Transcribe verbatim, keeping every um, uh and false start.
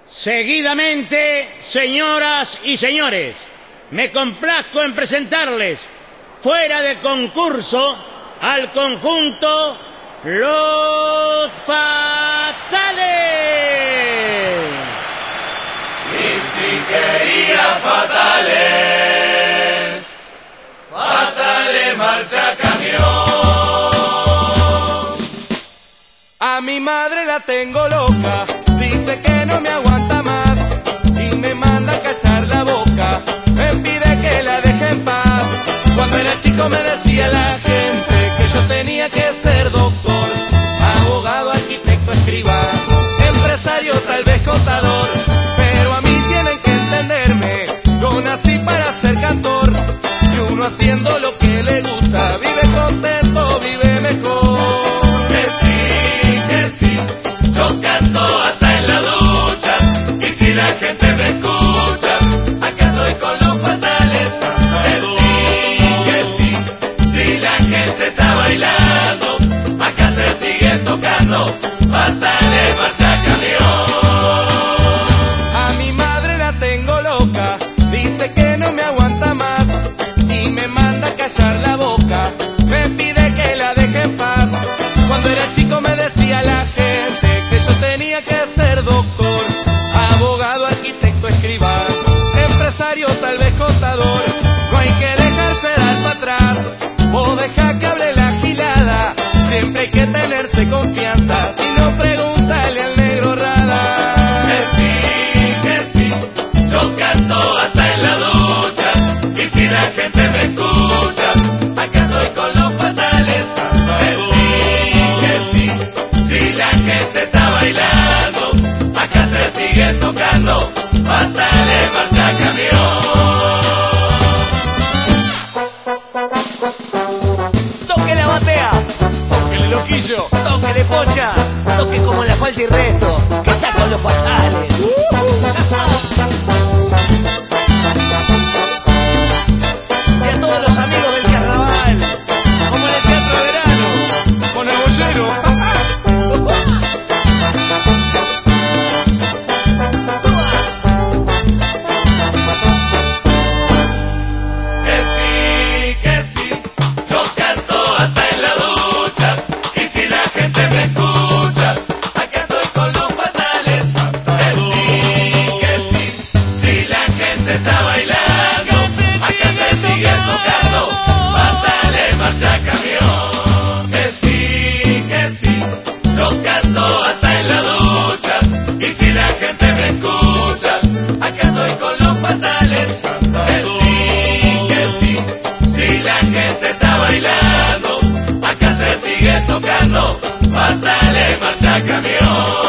Seguidamente, señoras y señores, me complazco en presentarles, fuera de concurso, al conjunto Los Fatales. Y si querías fatales, fatales marcha camión. A mi madre la tengo loca, dice que no me aguanta más y me manda a callar la boca, me pide que la deje en paz. Cuando era chico me decía la gente que yo tenía que ser doctor, abogado, arquitecto, escribano, empresario, tal vez contador, pero a mí tienen que entenderme, yo nací para ser cantor, y uno haciendo lo que le gusta vive contento, vive mejor. Que sí, que sí, yo canto hasta en la ducha, y si la gente me escucha, acá estoy con los fatales. Que sí, que sí, si la gente está bailando, acá se sigue tocando, fatales marcha camión. A mi madre la tengo loca, dice que no me aguanta más y me manda a callar la boca, me pide que la deje en paz. Cuando era chico me decía la gente que yo tenía que ser doctor, abogado, arquitecto, escribano, empresario, tal vez contador. No hay que dejarse dar para atrás o deja que hable la gilada, siempre hay que tenerse confianza, si no pregúntale al negro Rada. Que sí, que sí, yo canto hasta en la ducha, y si la gente me escucha, acá estoy con los fatales. Que sí, que sí, si la gente está bailando, acá se sigue tocando, fatales marcha camión. Toque la batea, ¡Tóquele, loquillo! toque pocha, toque como la falta y resto, que está con los fatales. Y a todos los amigos del carnaval, como en el teatro de verano, ¡Con el bollero! Que sí, que sí, yo canto hasta en la ducha, y si la gente me escucha, acá estoy con los fatales. Que sí, que sí, si la gente está bailando, acá se sigue tocando, fatales marcha camión. Que sí, que sí, yo canto hasta en la ducha, y si la gente me escucha, acá estoy con los fatales. Que sí, que sí, si la gente está bailando, acá se sigue tocando, fatales marcha camión.